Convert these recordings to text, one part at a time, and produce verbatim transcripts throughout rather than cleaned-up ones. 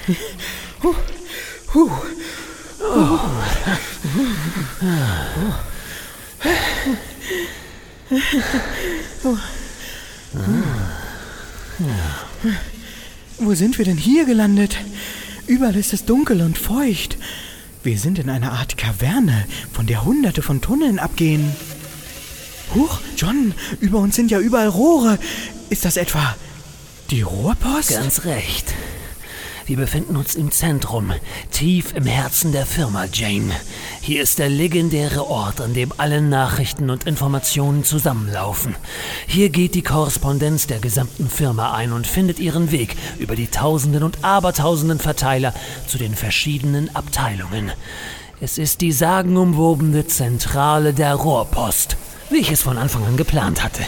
Huh. Huh. Oh. Oh. Wo sind wir denn hier gelandet? Überall ist es dunkel und feucht. Wir sind in einer Art Kaverne, von der hunderte von Tunneln abgehen. Huch, John, über uns sind ja überall Rohre. Ist das etwa die Rohrpost? Ganz recht. Wir befinden uns im Zentrum, tief im Herzen der Firma, Jane. Hier ist der legendäre Ort, an dem alle Nachrichten und Informationen zusammenlaufen. Hier geht die Korrespondenz der gesamten Firma ein und findet ihren Weg über die Tausenden und Abertausenden Verteiler zu den verschiedenen Abteilungen. Es ist die sagenumwobene Zentrale der Rohrpost, wie ich es von Anfang an geplant hatte.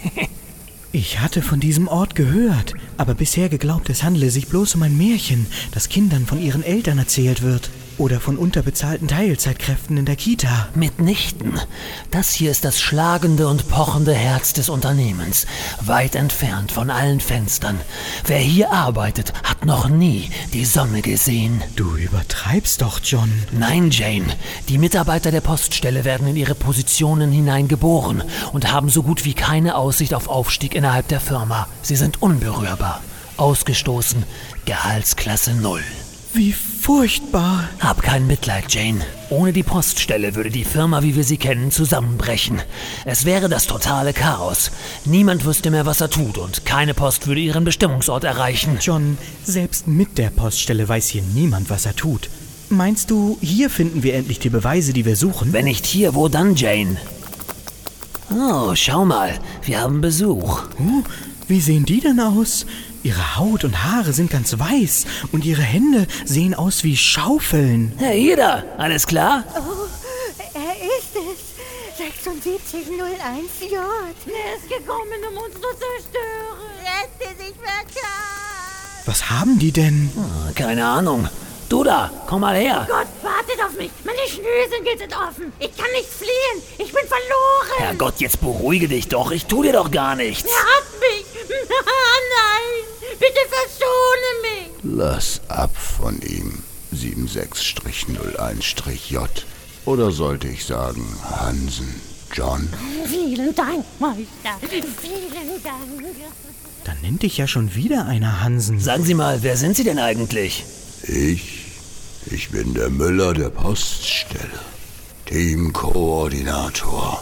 Ich hatte von diesem Ort gehört, aber bisher geglaubt, es handle sich bloß um ein Märchen, das Kindern von ihren Eltern erzählt wird. Oder von unterbezahlten Teilzeitkräften in der Kita. Mitnichten. Das hier ist das schlagende und pochende Herz des Unternehmens, weit entfernt von allen Fenstern. Wer hier arbeitet, hat noch nie die Sonne gesehen. Du übertreibst doch, John. Nein, Jane. Die Mitarbeiter der Poststelle werden in ihre Positionen hineingeboren und haben so gut wie keine Aussicht auf Aufstieg innerhalb der Firma. Sie sind unberührbar. Ausgestoßen, Gehaltsklasse null. Wie furchtbar. Hab kein Mitleid, Jane. Ohne die Poststelle würde die Firma, wie wir sie kennen, zusammenbrechen. Es wäre das totale Chaos. Niemand wüsste mehr, was er tut und keine Post würde ihren Bestimmungsort erreichen. John, selbst mit der Poststelle weiß hier niemand, was er tut. Meinst du, hier finden wir endlich die Beweise, die wir suchen? Wenn nicht hier, wo dann, Jane? Oh, schau mal, wir haben Besuch. Oh, wie sehen die denn aus? Ihre Haut und Haare sind ganz weiß und ihre Hände sehen aus wie Schaufeln. Hey, Ida, alles klar? Oh, er ist es. sechsundsiebzig null eins J. Er ist gekommen, um uns zu zerstören. Rette sich verkauft. Was haben die denn? Oh, keine Ahnung. Du da, komm mal her. Gott, wartet auf mich. Meine Schnürsenkel sind offen. Ich kann nicht fliehen. Ich bin verloren. Herrgott, jetzt beruhige dich doch. Ich tu dir doch gar nichts. Er hat mich. Nein, bitte verschone mich. Lass ab von ihm, sieben sechs null eins J. Oder sollte ich sagen, Hansen, John? Vielen Dank, Meister. Vielen Dank. Dann nennt dich ja schon wieder einer Hansen. Sagen Sie mal, wer sind Sie denn eigentlich? Ich? Ich bin der Müller der Poststelle. Teamkoordinator.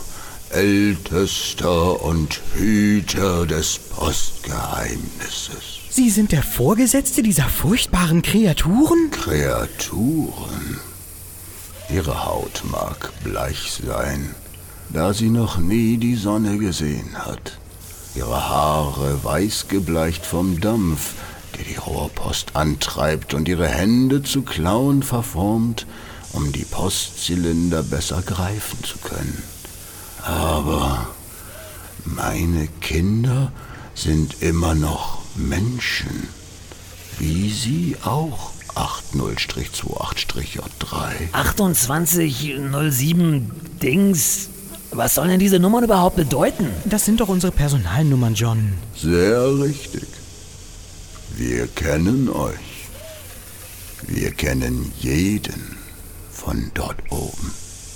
Ältester und Hüter des Postgeheimnisses. Sie sind der Vorgesetzte dieser furchtbaren Kreaturen? Kreaturen? Ihre Haut mag bleich sein, da sie noch nie die Sonne gesehen hat. Ihre Haare weiß gebleicht vom Dampf, der die Rohrpost antreibt und ihre Hände zu Klauen verformt, um die Postzylinder besser greifen zu können. Aber meine Kinder sind immer noch Menschen, wie sie auch acht null zwei acht J drei. achtundzwanzig null sieben Dings. Was sollen denn diese Nummern überhaupt bedeuten? Das sind doch unsere Personalnummern, John. Sehr richtig. Wir kennen euch. Wir kennen jeden von dort oben.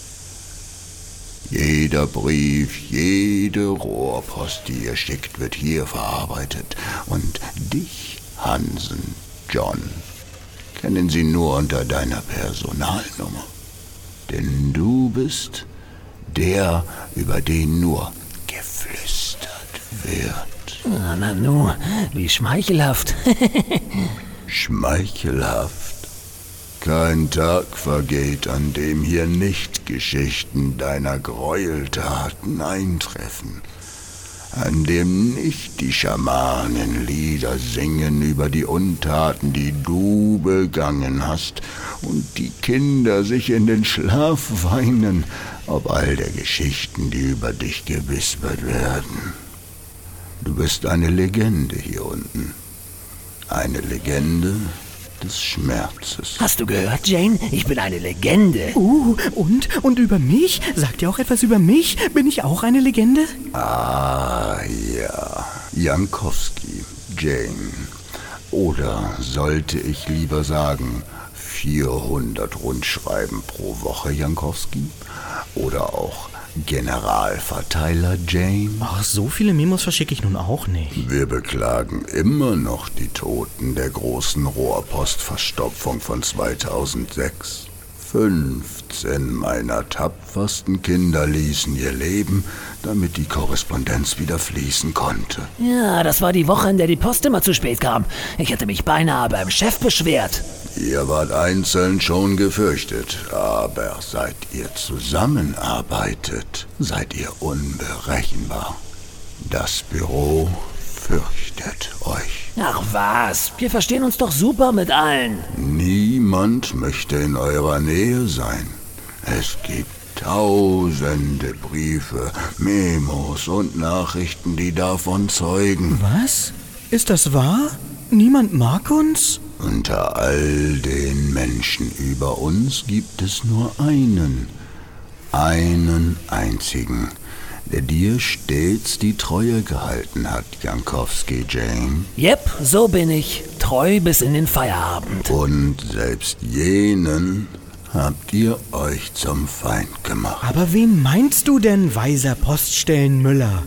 Jeder Brief, jede Rohrpost, die ihr schickt, wird hier verarbeitet. Und dich, Hansen, John, kennen sie nur unter deiner Personalnummer. Denn du bist der, über den nur geflüstert wird. Na, na nu, wie schmeichelhaft. Schmeichelhaft. Kein Tag vergeht, an dem hier nicht Geschichten deiner Gräueltaten eintreffen, an dem nicht die Schamanen Lieder singen über die Untaten, die du begangen hast, und die Kinder sich in den Schlaf weinen, ob all der Geschichten, die über dich gewispert werden. Du bist eine Legende hier unten, eine Legende des Schmerzes. Hast du gehört, Jane? Ich bin eine Legende. Uh, und? Und über mich? Sagt ihr auch etwas über mich? Bin ich auch eine Legende? Ah, ja. Jankowski, Jane. Oder sollte ich lieber sagen, vierhundert Rundschreiben pro Woche, Jankowski? Oder auch Generalverteiler Jane? Ach, so viele Memos verschicke ich nun auch nicht. Wir beklagen immer noch die Toten der großen Rohrpostverstopfung von zweitausendsechs. fünfzehn meiner tapfersten Kinder ließen ihr Leben, damit die Korrespondenz wieder fließen konnte. Ja, das war die Woche, in der die Post immer zu spät kam. Ich hätte mich beinahe beim Chef beschwert. Ihr wart einzeln schon gefürchtet, aber seit ihr zusammenarbeitet, seid ihr unberechenbar. Das Büro fürchtet euch. Ach was, wir verstehen uns doch super mit allen. Niemand möchte in eurer Nähe sein. Es gibt tausende Briefe, Memos und Nachrichten, die davon zeugen. Was? Ist das wahr? Niemand mag uns? Unter all den Menschen über uns gibt es nur einen, einen einzigen, der dir stets die Treue gehalten hat, Jankowski Jane. Jep, so bin ich. Treu bis in den Feierabend. Und selbst jenen habt ihr euch zum Feind gemacht. Aber wen meinst du denn, weiser Poststellenmüller?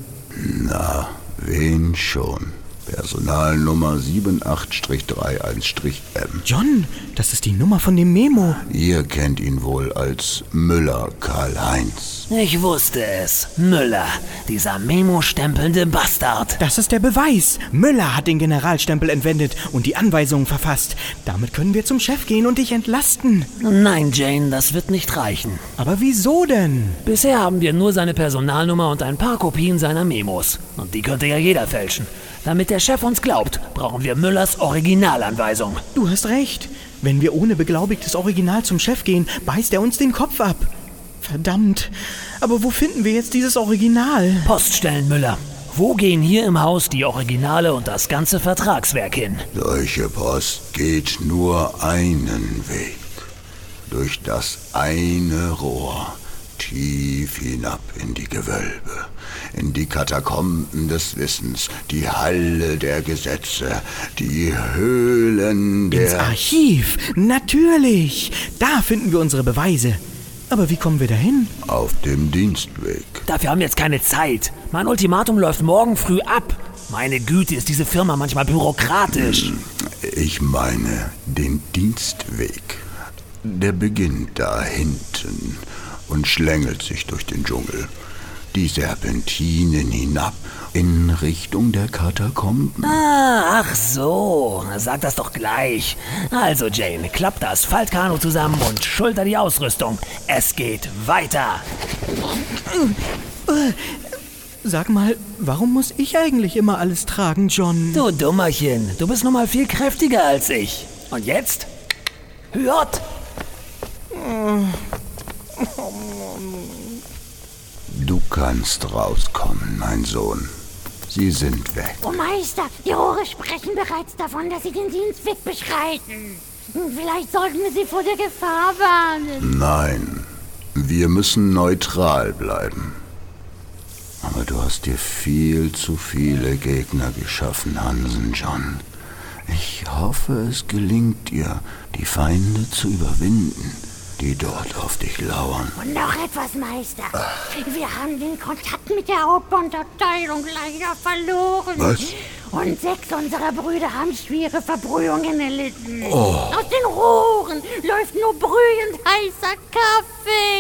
Na, wen schon? Personalnummer sieben acht drei eins M. John, das ist die Nummer von dem Memo. Ihr kennt ihn wohl als Müller Karl-Heinz. Ich wusste es. Müller, dieser Memo-stempelnde Bastard. Das ist der Beweis. Müller hat den Generalstempel entwendet und die Anweisungen verfasst. Damit können wir zum Chef gehen und dich entlasten. Nein, Jane, das wird nicht reichen. Aber wieso denn? Bisher haben wir nur seine Personalnummer und ein paar Kopien seiner Memos. Und die könnte ja jeder fälschen. Damit der Chef uns glaubt, brauchen wir Müllers Originalanweisung. Du hast recht. Wenn wir ohne beglaubigtes Original zum Chef gehen, beißt er uns den Kopf ab. Verdammt. Aber wo finden wir jetzt dieses Original? Poststellen, Müller. Wo gehen hier im Haus die Originale und das ganze Vertragswerk hin? Solche Post geht nur einen Weg. Durch das eine Rohr. Tief hinab in die Gewölbe, in die Katakomben des Wissens, die Halle der Gesetze, die Höhlen der... Ins Archiv, natürlich. Da finden wir unsere Beweise. Aber wie kommen wir dahin? Auf dem Dienstweg. Dafür haben wir jetzt keine Zeit. Mein Ultimatum läuft morgen früh ab. Meine Güte, ist diese Firma manchmal bürokratisch. Ich meine den Dienstweg. Der beginnt da hinten und schlängelt sich durch den Dschungel. Die Serpentinen hinab in Richtung der Katakomben. Ah, ach so. Sag das doch gleich. Also, Jane, klapp das Faltkanu zusammen und schulter die Ausrüstung. Es geht weiter. Sag mal, warum muss ich eigentlich immer alles tragen, John? Du Dummerchen, du bist nun mal viel kräftiger als ich. Und jetzt? Hört! Du kannst rauskommen, mein Sohn. Sie sind weg. Oh Meister, die Rohre sprechen bereits davon, dass sie den Dienstweg beschreiten. Vielleicht sollten wir sie vor der Gefahr warnen. Nein, wir müssen neutral bleiben. Aber du hast dir viel zu viele Gegner geschaffen, Hansen John. Ich hoffe, es gelingt dir, die Feinde zu überwinden, die dort auf dich lauern. Und noch etwas, Meister. Wir haben den Kontakt mit der Outbound-Abteilung leider verloren. Was? Und sechs unserer Brüder haben schwere Verbrühungen erlitten. Oh. Aus den Rohren läuft nur brühend heißer Kaffee.